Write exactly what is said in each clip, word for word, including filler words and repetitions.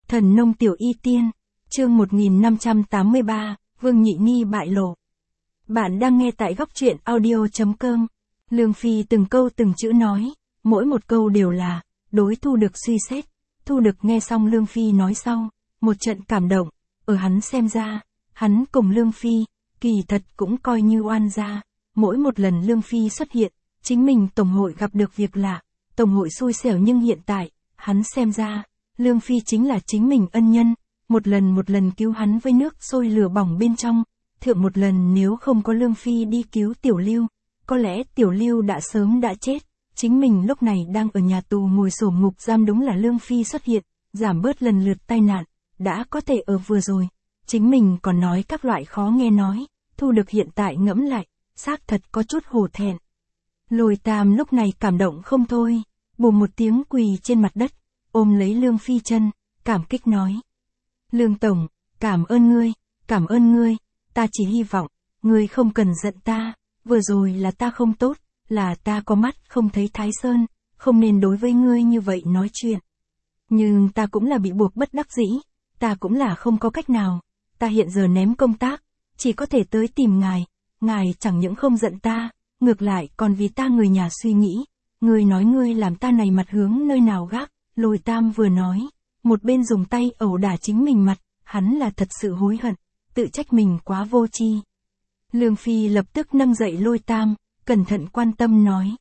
Thần nông tiểu y tiên, chương một nghìn năm trăm tám mươi ba, Vương Nhị Ni bại lộ. Bạn đang nghe tại góc truyện audio chấm com. Lương Phi từng câu từng chữ nói, mỗi một câu đều là, đối Thu Đực suy xét. Thu Đực nghe xong Lương Phi nói sau, một trận cảm động, ở hắn xem ra, hắn cùng Lương Phi, kỳ thật cũng coi như oan gia. Mỗi một lần Lương Phi xuất hiện, chính mình tổng hội gặp được việc lạ, tổng hội xui xẻo, nhưng hiện tại, hắn xem ra, Lương Phi chính là chính mình ân nhân, một lần một lần cứu hắn với nước sôi lửa bỏng bên trong. Thượng một lần nếu không có Lương Phi đi cứu Tiểu Lưu, có lẽ Tiểu Lưu đã sớm đã chết. Chính mình lúc này đang ở nhà tù ngồi xổm ngục giam, đúng là Lương Phi xuất hiện, giảm bớt lần lượt tai nạn, đã có thể ở vừa rồi. Chính mình còn nói các loại khó nghe nói, Thu Đực hiện tại ngẫm lại, xác thật có chút hổ thẹn. Lôi Tam lúc này cảm động không thôi, bùm một tiếng quỳ trên mặt đất, ôm lấy Lương Phi chân, cảm kích nói. Lương Tổng, cảm ơn ngươi, cảm ơn ngươi, ta chỉ hy vọng, ngươi không cần giận ta, vừa rồi là ta không tốt, là ta có mắt không thấy Thái Sơn, không nên đối với ngươi như vậy nói chuyện. Nhưng ta cũng là bị buộc bất đắc dĩ, ta cũng là không có cách nào, ta hiện giờ ném công tác, chỉ có thể tới tìm ngài, ngài chẳng những không giận ta, ngược lại còn vì ta người nhà suy nghĩ, ngươi nói ngươi làm ta này mặt hướng nơi nào gác. Lôi Tam vừa nói, một bên dùng tay ẩu đả chính mình mặt, hắn là thật sự hối hận, tự trách mình quá vô tri. Lương Phi lập tức nâng dậy Lôi Tam, cẩn thận quan tâm nói.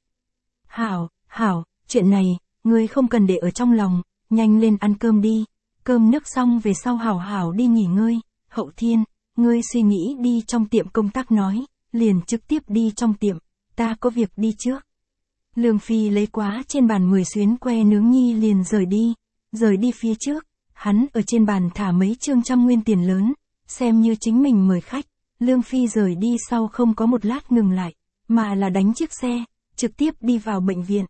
Hảo, hảo, chuyện này, ngươi không cần để ở trong lòng, nhanh lên ăn cơm đi, cơm nước xong về sau hảo hảo đi nghỉ ngơi, Hậu Thiên, ngươi suy nghĩ đi trong tiệm công tác nói, liền trực tiếp đi trong tiệm, ta có việc đi trước. Lương Phi lấy quá trên bàn mười xuyến que nướng nhi liền rời đi, rời đi phía trước, hắn ở trên bàn thả mấy trương trăm nguyên tiền lớn, xem như chính mình mời khách. Lương Phi rời đi sau không có một lát ngừng lại, mà là đánh chiếc xe, trực tiếp đi vào bệnh viện.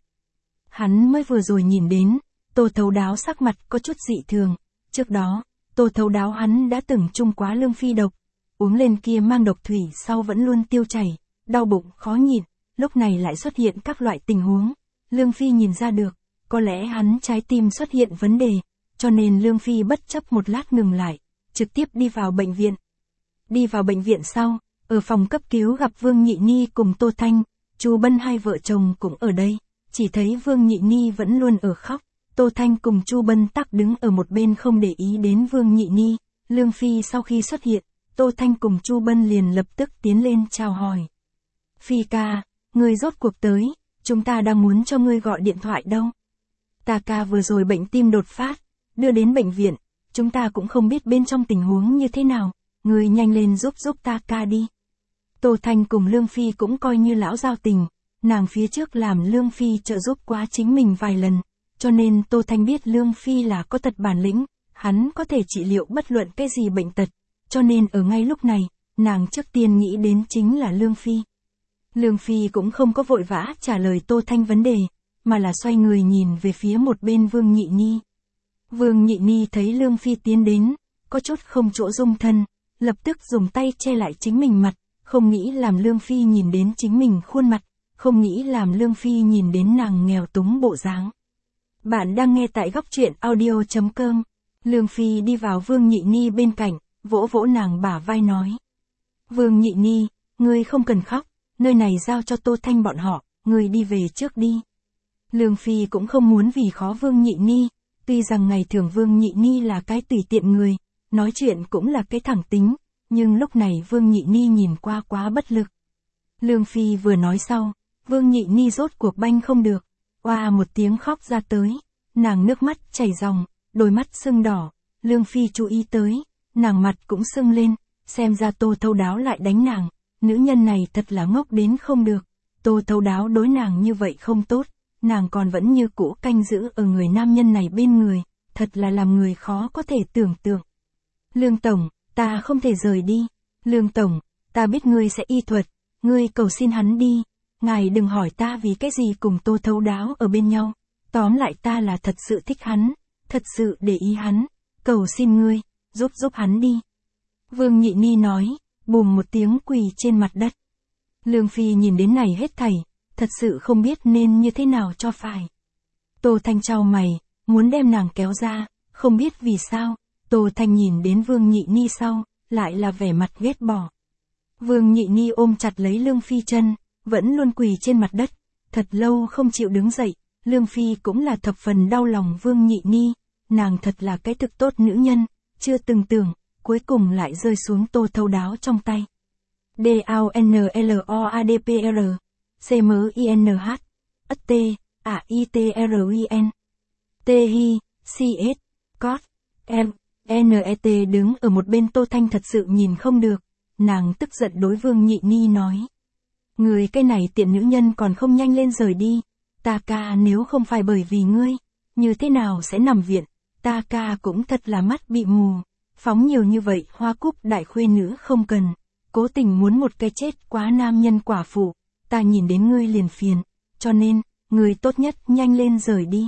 Hắn mới vừa rồi nhìn đến, Tô Thấu Đáo sắc mặt có chút dị thường, trước đó, Tô Thấu Đáo hắn đã từng chung quá Lương Phi độc, uống lên kia mang độc thủy sau vẫn luôn tiêu chảy, đau bụng khó nhịn, lúc này lại xuất hiện các loại tình huống. Lương Phi nhìn ra được, có lẽ hắn trái tim xuất hiện vấn đề, cho nên Lương Phi bất chấp một lát ngừng lại, trực tiếp đi vào bệnh viện. Đi vào bệnh viện sau, ở phòng cấp cứu gặp Vương Nhị Ni cùng Tô Thanh, Chu Bân hai vợ chồng cũng ở đây, chỉ thấy Vương Nhị Ni vẫn luôn ở khóc, Tô Thanh cùng Chu Bân tắc đứng ở một bên không để ý đến Vương Nhị Ni. Lương Phi sau khi xuất hiện, Tô Thanh cùng Chu Bân liền lập tức tiến lên chào hỏi. Phi ca, ngươi rốt cuộc tới, chúng ta đang muốn cho ngươi gọi điện thoại đâu. Ta ca vừa rồi bệnh tim đột phát, đưa đến bệnh viện, chúng ta cũng không biết bên trong tình huống như thế nào, ngươi nhanh lên giúp giúp ta ca đi. Tô Thanh cùng Lương Phi cũng coi như lão giao tình, nàng phía trước làm Lương Phi trợ giúp quá chính mình vài lần, cho nên Tô Thanh biết Lương Phi là có tật bản lĩnh, hắn có thể trị liệu bất luận cái gì bệnh tật, cho nên ở ngay lúc này, nàng trước tiên nghĩ đến chính là Lương Phi. Lương Phi cũng không có vội vã trả lời Tô Thanh vấn đề, mà là xoay người nhìn về phía một bên Vương Nhị Ni. Vương Nhị Ni thấy Lương Phi tiến đến, có chút không chỗ dung thân, lập tức dùng tay che lại chính mình mặt, không nghĩ làm Lương Phi nhìn đến chính mình khuôn mặt, không nghĩ làm Lương Phi nhìn đến nàng nghèo túng bộ dáng. Bạn đang nghe tại góc truyện audio chấm com. Lương Phi đi vào Vương Nhị Ni bên cạnh, vỗ vỗ nàng bả vai nói. Vương Nhị Ni, ngươi không cần khóc, nơi này giao cho Tô Thanh bọn họ, ngươi đi về trước đi. Lương Phi cũng không muốn vì khó Vương Nhị Ni, tuy rằng ngày thường Vương Nhị Ni là cái tùy tiện người, nói chuyện cũng là cái thẳng tính, nhưng lúc này Vương Nhị Ni nhìn qua quá bất lực. Lương Phi vừa nói sau, Vương Nhị Ni rốt cuộc banh không được, oa một tiếng khóc ra tới, nàng nước mắt chảy ròng, đôi mắt sưng đỏ. Lương Phi chú ý tới, nàng mặt cũng sưng lên, xem ra Tô Thấu Đáo lại đánh nàng, nữ nhân này thật là ngốc đến không được, Tô Thấu Đáo đối nàng như vậy không tốt, nàng còn vẫn như cũ canh giữ ở người nam nhân này bên người, thật là làm người khó có thể tưởng tượng. Lương Tổng, ta không thể rời đi, Lương Tổng, ta biết ngươi sẽ y thuật, ngươi cầu xin hắn đi, ngài đừng hỏi ta vì cái gì cùng Tô Thấu Đáo ở bên nhau, tóm lại ta là thật sự thích hắn, thật sự để ý hắn, cầu xin ngươi, giúp giúp hắn đi. Vương Nhị Ni nói, bùm một tiếng quỳ trên mặt đất. Lương Phi nhìn đến này hết thảy, thật sự không biết nên như thế nào cho phải. Tô Thanh chau mày, muốn đem nàng kéo ra, Không biết vì sao, Tô Thanh nhìn đến Vương Nhị Ni sau, lại là vẻ mặt ghét bỏ. Vương Nhị Ni ôm chặt lấy Lương Phi chân, vẫn luôn quỳ trên mặt đất, thật lâu không chịu đứng dậy. Lương Phi cũng là thập phần đau lòng Vương Nhị Ni, nàng thật là cái thực tốt nữ nhân, chưa từng tưởng, cuối cùng lại rơi xuống Tô Thấu Đáo trong tay. D A N L O A D P R C M I N H S T A I T R I N T I C S Cot M N E T đứng ở một bên. Tô Thanh thật sự nhìn không được, nàng tức giận đối Vương Nhị Ni nói. Người cái này tiện nữ nhân còn không nhanh lên rời đi, ta ca nếu không phải bởi vì ngươi, như thế nào sẽ nằm viện, ta ca cũng thật là mắt bị mù, phóng nhiều như vậy hoa cúc đại khuê nữ không cần, cố tình muốn một cái chết quá nam nhân quả phụ, ta nhìn đến ngươi liền phiền, cho nên, ngươi tốt nhất nhanh lên rời đi.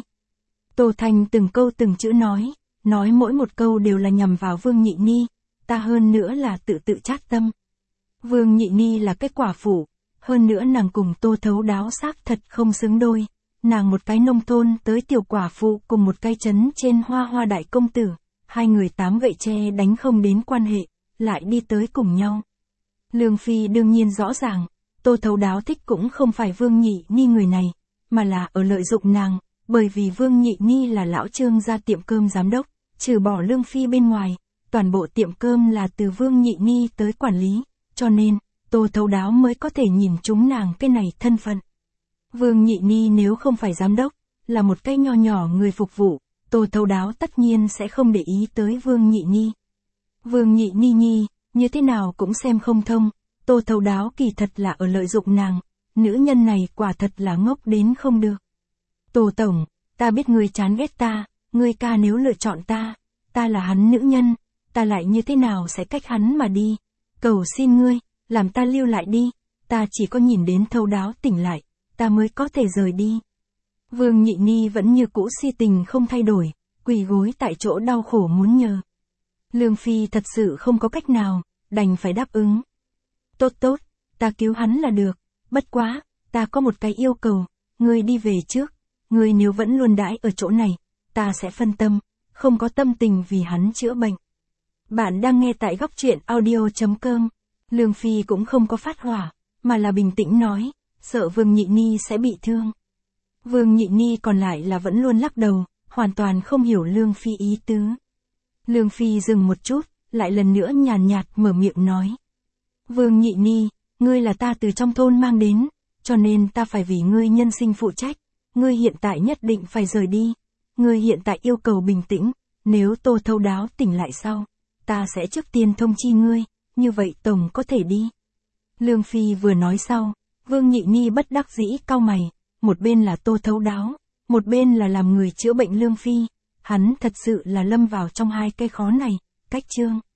Tô Thanh từng câu từng chữ nói, nói mỗi một câu đều là nhằm vào Vương Nhị Ni, ta hơn nữa là tự tự chát tâm. Vương Nhị Ni là cái quả phụ, hơn nữa nàng cùng Tô Thấu Đáo xác thật không xứng đôi, nàng một cái nông thôn tới tiểu quả phụ cùng một cái trấn trên hoa hoa đại công tử, hai người tám gậy tre đánh không đến quan hệ, lại đi tới cùng nhau. Lương Phi đương nhiên rõ ràng, Tô Thấu Đáo thích cũng không phải Vương Nhị Ni người này, mà là ở lợi dụng nàng, bởi vì Vương Nhị Ni là lão Trương gia tiệm cơm giám đốc, trừ bỏ Lương Phi bên ngoài, toàn bộ tiệm cơm là từ Vương Nhị Ni tới quản lý, cho nên, Tô Thấu Đáo mới có thể nhìn chúng nàng cái này thân phận. Vương Nhị Ni nếu không phải giám đốc, là một cái nho nhỏ người phục vụ, Tô Thấu Đáo tất nhiên sẽ không để ý tới Vương Nhị Ni. Vương Nhị Ni nhi, như thế nào cũng xem không thông, Tô Thấu Đáo kỳ thật là ở lợi dụng nàng, nữ nhân này quả thật là ngốc đến không được. Tô Tổng, ta biết ngươi chán ghét ta, ngươi ca nếu lựa chọn ta, ta là hắn nữ nhân, ta lại như thế nào sẽ cách hắn mà đi, cầu xin ngươi, làm ta lưu lại đi, ta chỉ có nhìn đến Thấu Đáo tỉnh lại, ta mới có thể rời đi. Vương Nhị Ni vẫn như cũ si tình không thay đổi, quỳ gối tại chỗ đau khổ muốn nhờ. Lương Phi thật sự không có cách nào, đành phải đáp ứng. Tốt tốt, ta cứu hắn là được, bất quá, ta có một cái yêu cầu, ngươi đi về trước, ngươi nếu vẫn luôn đãi ở chỗ này, ta sẽ phân tâm, không có tâm tình vì hắn chữa bệnh. Bạn đang nghe tại góc truyện audio chấm com. Lương Phi cũng không có phát hỏa, mà là bình tĩnh nói, sợ Vương Nhị Ni sẽ bị thương. Vương Nhị Ni còn lại là vẫn luôn lắc đầu, hoàn toàn không hiểu Lương Phi ý tứ. Lương Phi dừng một chút, lại lần nữa nhàn nhạt mở miệng nói. Vương Nhị Ni, ngươi là ta từ trong thôn mang đến, cho nên ta phải vì ngươi nhân sinh phụ trách, ngươi hiện tại nhất định phải rời đi. Ngươi hiện tại yêu cầu bình tĩnh, nếu Tô Thấu Đáo tỉnh lại sau, ta sẽ trước tiên thông chi ngươi, như vậy Tổng có thể đi. Lương Phi vừa nói sau, Vương Nhị Ni bất đắc dĩ cau mày, một bên là Tô Thấu Đáo, một bên là làm người chữa bệnh Lương Phi, hắn thật sự là lâm vào trong hai cái khó này, cách chương.